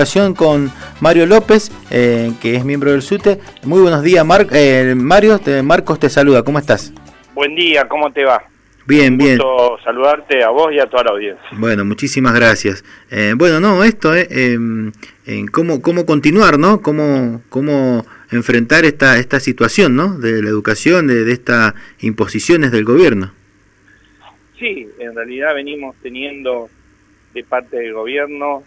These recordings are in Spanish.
Con Mario López, que es miembro del SUTE. Muy buenos días, Mario. Marcos te saluda, ¿cómo estás? Buen día, ¿cómo te va? Bien, bien. Un gusto saludarte a vos y a toda la audiencia. Bueno, muchísimas gracias. Cómo continuar, ¿no? Cómo enfrentar esta situación, ¿no? De la educación, de estas imposiciones del gobierno. Sí, en realidad venimos teniendo de parte del gobierno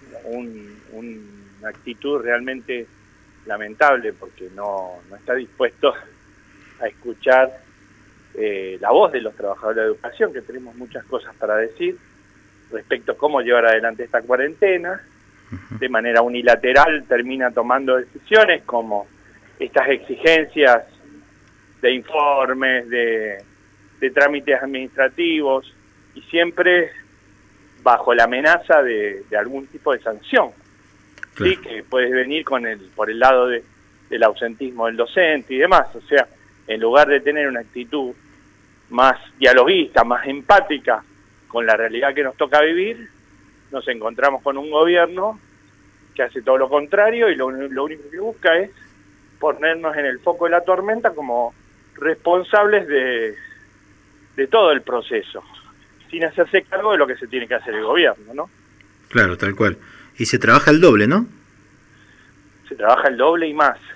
una actitud realmente lamentable, porque no está dispuesto a escuchar la voz de los trabajadores de la educación, que tenemos muchas cosas para decir respecto a cómo llevar adelante esta cuarentena. De manera unilateral termina tomando decisiones como estas exigencias de informes, de trámites administrativos, y siempre bajo la amenaza de algún tipo de sanción, claro. Sí, que puede venir por el lado del ausentismo del docente y demás. O sea, en lugar de tener una actitud más dialoguista, más empática con la realidad que nos toca vivir, nos encontramos con un gobierno que hace todo lo contrario, y lo único que busca es ponernos en el foco de la tormenta como responsables de todo el proceso, sin hacerse cargo de lo que se tiene que hacer el gobierno, ¿no? Claro, tal cual. Y se trabaja el doble, ¿no? Se trabaja el doble y más.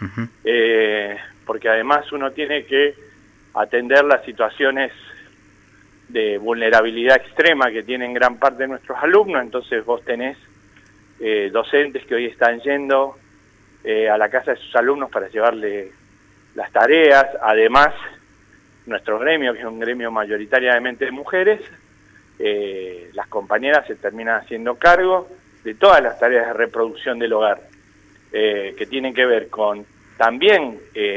Porque además uno tiene que atender las situaciones de vulnerabilidad extrema que tienen gran parte de nuestros alumnos. Entonces vos tenés docentes que hoy están yendo a la casa de sus alumnos para llevarle las tareas. Además, nuestro gremio, que es un gremio mayoritariamente de mujeres, las compañeras se terminan haciendo cargo de todas las tareas de reproducción del hogar, que tienen que ver con también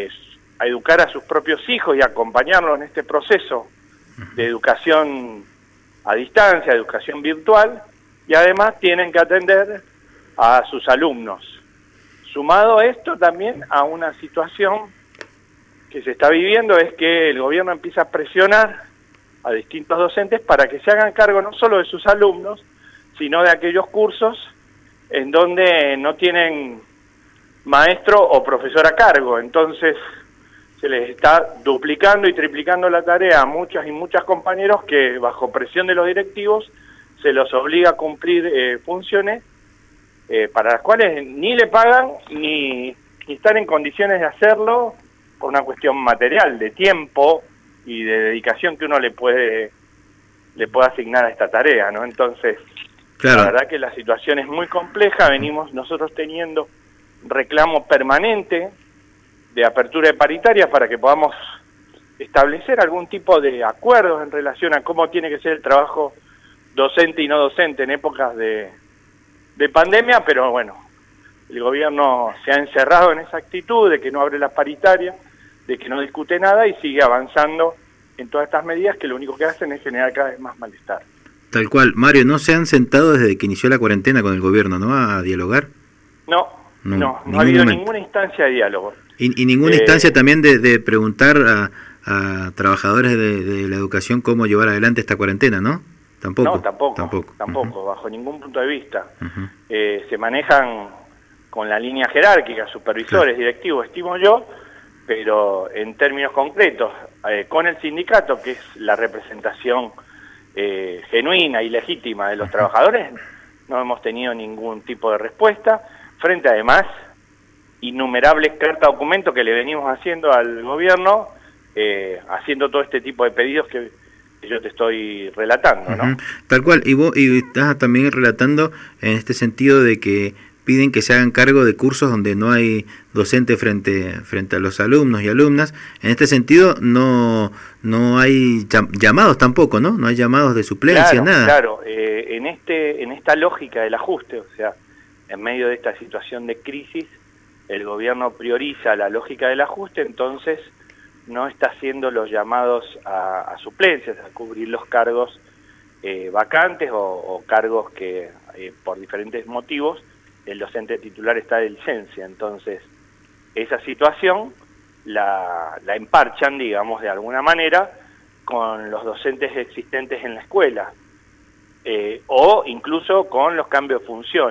a educar a sus propios hijos y acompañarlos en este proceso de educación a distancia, educación virtual, y además tienen que atender a sus alumnos. Sumado a esto también a una situación que se está viviendo, es que el gobierno empieza a presionar a distintos docentes para que se hagan cargo no solo de sus alumnos, sino de aquellos cursos en donde no tienen maestro o profesor a cargo. Entonces se les está duplicando y triplicando la tarea a muchas y muchas compañeros que, bajo presión de los directivos, se los obliga a cumplir funciones para las cuales ni le pagan ni están en condiciones de hacerlo, por una cuestión material, de tiempo y de dedicación que uno le puede asignar a esta tarea, ¿no? Entonces, claro, la verdad que la situación es muy compleja. Venimos nosotros teniendo reclamo permanente de apertura de paritarias para que podamos establecer algún tipo de acuerdos en relación a cómo tiene que ser el trabajo docente y no docente en épocas de pandemia, pero bueno, el gobierno se ha encerrado en esa actitud de que no abre las paritarias, de que no discute nada, y sigue avanzando en todas estas medidas que lo único que hacen es generar cada vez más malestar. Tal cual. Mario, ¿no se han sentado desde que inició la cuarentena con el gobierno, no, a dialogar? No ha habido ninguna instancia de diálogo. ¿Y ninguna instancia también de preguntar a trabajadores de la educación cómo llevar adelante esta cuarentena, no? Tampoco. No, tampoco, bajo ningún punto de vista. Se manejan con la línea jerárquica, supervisores, claro, directivos, estimo yo, pero en términos concretos, con el sindicato, que es la representación genuina y legítima de los trabajadores, no hemos tenido ningún tipo de respuesta, frente además innumerables cartas documentos que le venimos haciendo al gobierno, haciendo todo este tipo de pedidos que yo te estoy relatando, ¿no? Tal cual, y estás también relatando en este sentido de que piden que se hagan cargo de cursos donde no hay docente frente a los alumnos y alumnas. En este sentido no hay llamados tampoco, ¿no? No hay llamados de suplencia, claro, nada. Claro, en esta lógica del ajuste, o sea, en medio de esta situación de crisis, el gobierno prioriza la lógica del ajuste, entonces no está haciendo los llamados a suplencias, a cubrir los cargos vacantes o cargos que por diferentes motivos el docente titular está de licencia. Entonces esa situación la emparchan, digamos, de alguna manera con los docentes existentes en la escuela, o incluso con los cambios de funciones. Los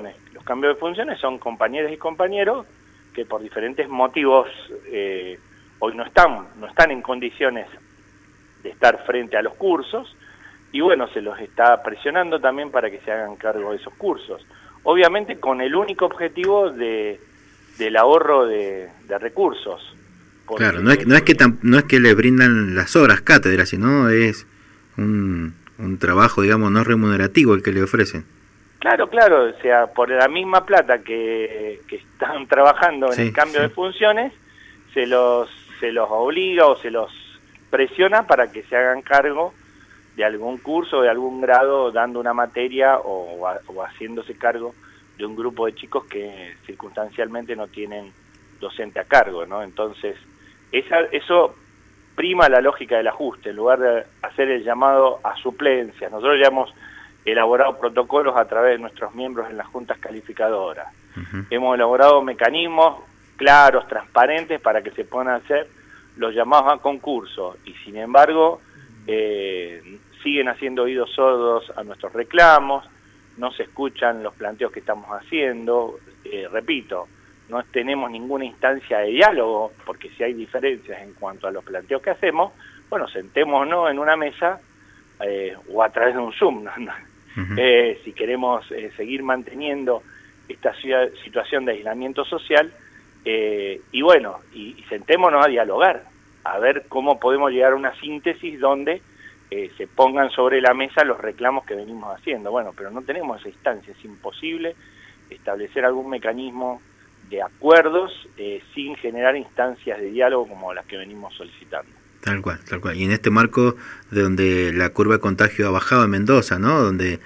cambios de funciones son compañeros y compañeros que por diferentes motivos hoy no están en condiciones de estar frente a los cursos, y bueno, se los está presionando también para que se hagan cargo de esos cursos. Obviamente con el único objetivo del ahorro de recursos. Claro, no es que le brindan las horas cátedra, sino es un trabajo, digamos, no remunerativo el que le ofrecen. Claro, o sea, por la misma plata que están trabajando en el cambio de funciones, se los obliga o se los presiona para que se hagan cargo de algún curso, de algún grado, dando una materia o haciéndose cargo de un grupo de chicos que circunstancialmente no tienen docente a cargo, ¿no? Entonces, eso prima la lógica del ajuste, en lugar de hacer el llamado a suplencias. Nosotros ya hemos elaborado protocolos a través de nuestros miembros en las juntas calificadoras. Hemos elaborado mecanismos claros, transparentes, para que se puedan hacer los llamados a concurso, y sin embargo siguen haciendo oídos sordos a nuestros reclamos, no se escuchan los planteos que estamos haciendo. Repito, no tenemos ninguna instancia de diálogo, porque si hay diferencias en cuanto a los planteos que hacemos, bueno, sentémonos en una mesa o a través de un Zoom, ¿no? Si queremos seguir manteniendo esta situación de aislamiento social, y bueno, y sentémonos a dialogar, a ver cómo podemos llegar a una síntesis donde se pongan sobre la mesa los reclamos que venimos haciendo. Bueno, pero no tenemos esa instancia, es imposible establecer algún mecanismo de acuerdos sin generar instancias de diálogo como las que venimos solicitando. Tal cual. Y en este marco de donde la curva de contagio ha bajado en Mendoza, ¿no? Donde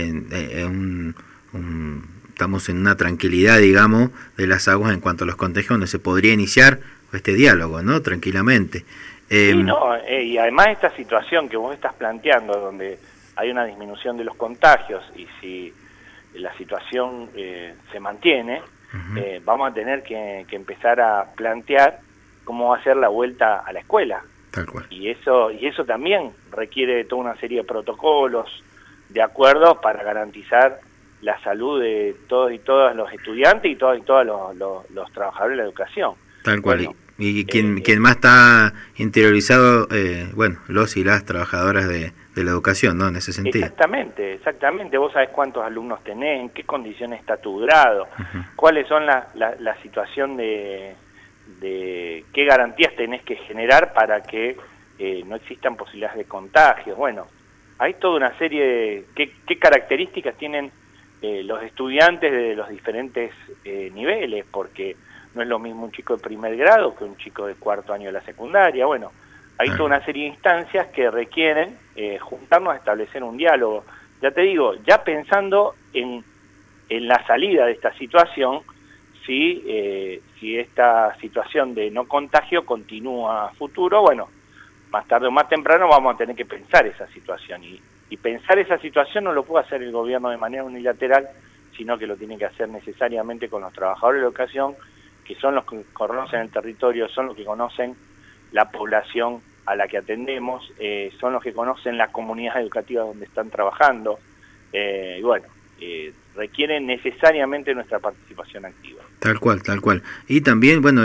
estamos en una tranquilidad, digamos, de las aguas en cuanto a los contagios, donde se podría iniciar este diálogo, ¿no? Tranquilamente. Y además esta situación que vos estás planteando, donde hay una disminución de los contagios, y si la situación se mantiene, vamos a tener que empezar a plantear cómo va a ser la vuelta a la escuela. Tal cual. Y eso también requiere de toda una serie de protocolos, de acuerdos para garantizar la salud de todos y todas los estudiantes y todos los trabajadores de la educación. Tal cual. Bueno, y quien más está interiorizado, los y las trabajadoras de la educación, ¿no? En ese sentido. Exactamente. Vos sabés cuántos alumnos tenés, en qué condiciones está tu grado, cuáles son la situación de qué garantías tenés que generar para que no existan posibilidades de contagios. Bueno, hay toda una serie de qué características tienen los estudiantes de los diferentes niveles, porque no es lo mismo un chico de primer grado que un chico de cuarto año de la secundaria. Bueno, hay toda una serie de instancias que requieren juntarnos a establecer un diálogo. Ya te digo, ya pensando en la salida de esta situación, si esta situación de no contagio continúa a futuro, bueno, más tarde o más temprano vamos a tener que pensar esa situación. Y pensar esa situación no lo puede hacer el gobierno de manera unilateral, sino que lo tiene que hacer necesariamente con los trabajadores de la educación, que son los que conocen el territorio, son los que conocen la población a la que atendemos, son los que conocen las comunidades educativas donde están trabajando, y bueno, requieren necesariamente nuestra participación activa. Tal cual. Y también, bueno,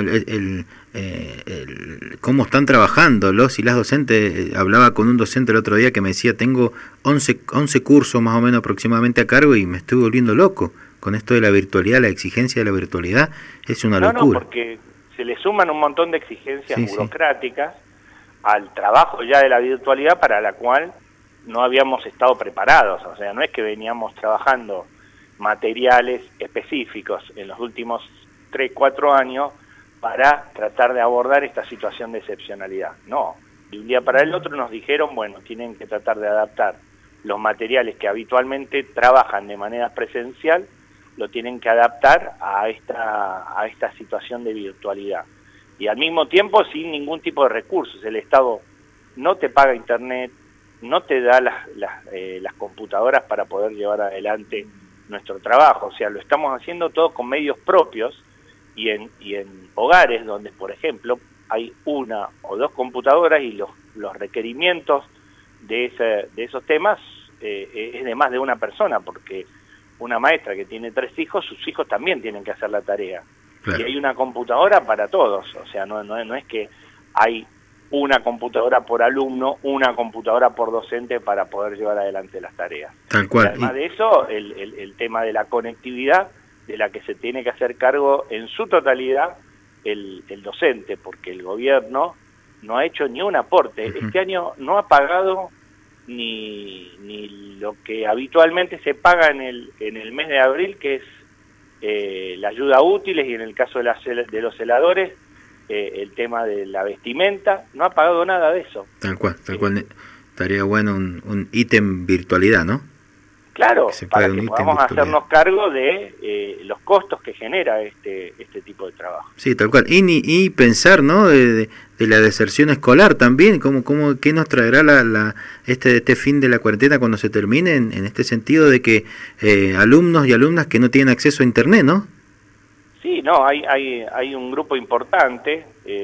cómo están trabajando los y las docentes. Hablaba con un docente el otro día que me decía, tengo 11 cursos más o menos aproximadamente a cargo y me estoy volviendo loco con esto de la virtualidad, la exigencia de la virtualidad. Es una locura. No, porque se le suman un montón de exigencias burocráticas al trabajo ya de la virtualidad, para la cual no habíamos estado preparados. O sea, no es que veníamos trabajando materiales específicos en los últimos 3-4 años para tratar de abordar esta situación de excepcionalidad. No, de un día para el otro nos dijeron, bueno, tienen que tratar de adaptar los materiales que habitualmente trabajan de manera presencial, lo tienen que adaptar a esta situación de virtualidad. Y al mismo tiempo sin ningún tipo de recursos. El Estado no te paga internet, no te da las computadoras para poder llevar adelante nuestro trabajo. O sea, lo estamos haciendo todo con medios propios y en hogares donde, por ejemplo, hay 1 o 2 computadoras y los requerimientos de esos temas es de más de una persona, porque una maestra que tiene 3 hijos, sus hijos también tienen que hacer la tarea. Claro. Y hay una computadora para todos, o sea, no es que hay una computadora por alumno, una computadora por docente para poder llevar adelante las tareas. Tal cual. Y además de eso, el tema de la conectividad, de la que se tiene que hacer cargo en su totalidad el docente, porque el gobierno no ha hecho ni un aporte. Este año no ha pagado ni lo que habitualmente se paga en el mes de abril, que es la ayuda a útiles, y en el caso de los celadores, el tema de la vestimenta. No ha pagado nada de eso. Tal cual. Estaría bueno un ítem virtualidad, ¿no? Claro, para que podamos hacernos cargo de los costos que genera este tipo de trabajo. Sí, tal cual. Y pensar, ¿no? De la deserción escolar también, ¿qué nos traerá este fin de la cuarentena cuando se termine, en este sentido de que alumnos y alumnas que no tienen acceso a internet, ¿no? Sí, no, hay un grupo importante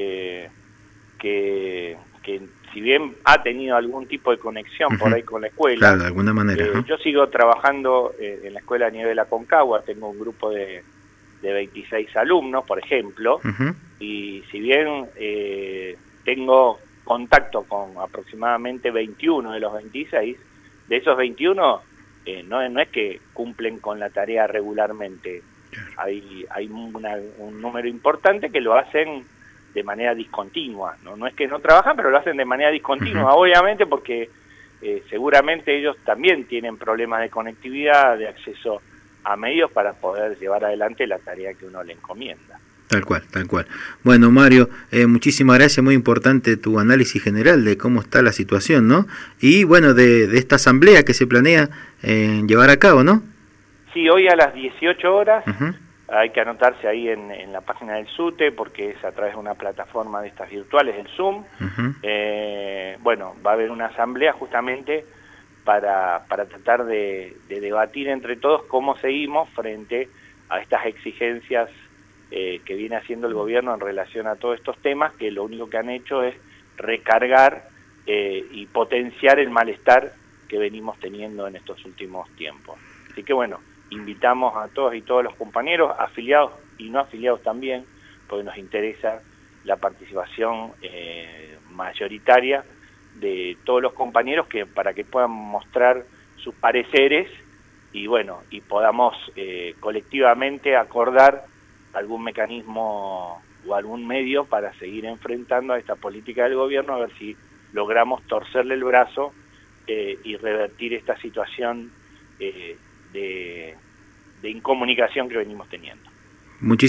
que si bien ha tenido algún tipo de conexión por ahí con la escuela, claro, de alguna manera, yo sigo trabajando en la escuela a nivel Aconcagua. Tengo un grupo de 26 alumnos, por ejemplo, y si bien tengo contacto con aproximadamente 21 de los 26, de esos 21 no es que cumplen con la tarea regularmente. Hay un número importante que lo hacen de manera discontinua, no es que no trabajan, pero lo hacen de manera discontinua, obviamente, porque seguramente ellos también tienen problemas de conectividad, de acceso a medios para poder llevar adelante la tarea que uno le encomienda. Tal cual. Bueno, Mario, muchísimas gracias, muy importante tu análisis general de cómo está la situación, ¿no? Y bueno, de esta asamblea que se planea llevar a cabo, ¿no? Sí, hoy a las 18 horas hay que anotarse ahí en la página del SUTE, porque es a través de una plataforma de estas virtuales, el Zoom. Bueno, va a haber una asamblea justamente para tratar de debatir entre todos cómo seguimos frente a estas exigencias que viene haciendo el gobierno en relación a todos estos temas, que lo único que han hecho es recargar y potenciar el malestar que venimos teniendo en estos últimos tiempos. Así que bueno, invitamos a todos y todos los compañeros, afiliados y no afiliados también, porque nos interesa la participación mayoritaria de todos los compañeros, para que puedan mostrar sus pareceres y bueno, y podamos colectivamente acordar algún mecanismo o algún medio para seguir enfrentando a esta política del gobierno, a ver si logramos torcerle el brazo y revertir esta situación de incomunicación que venimos teniendo.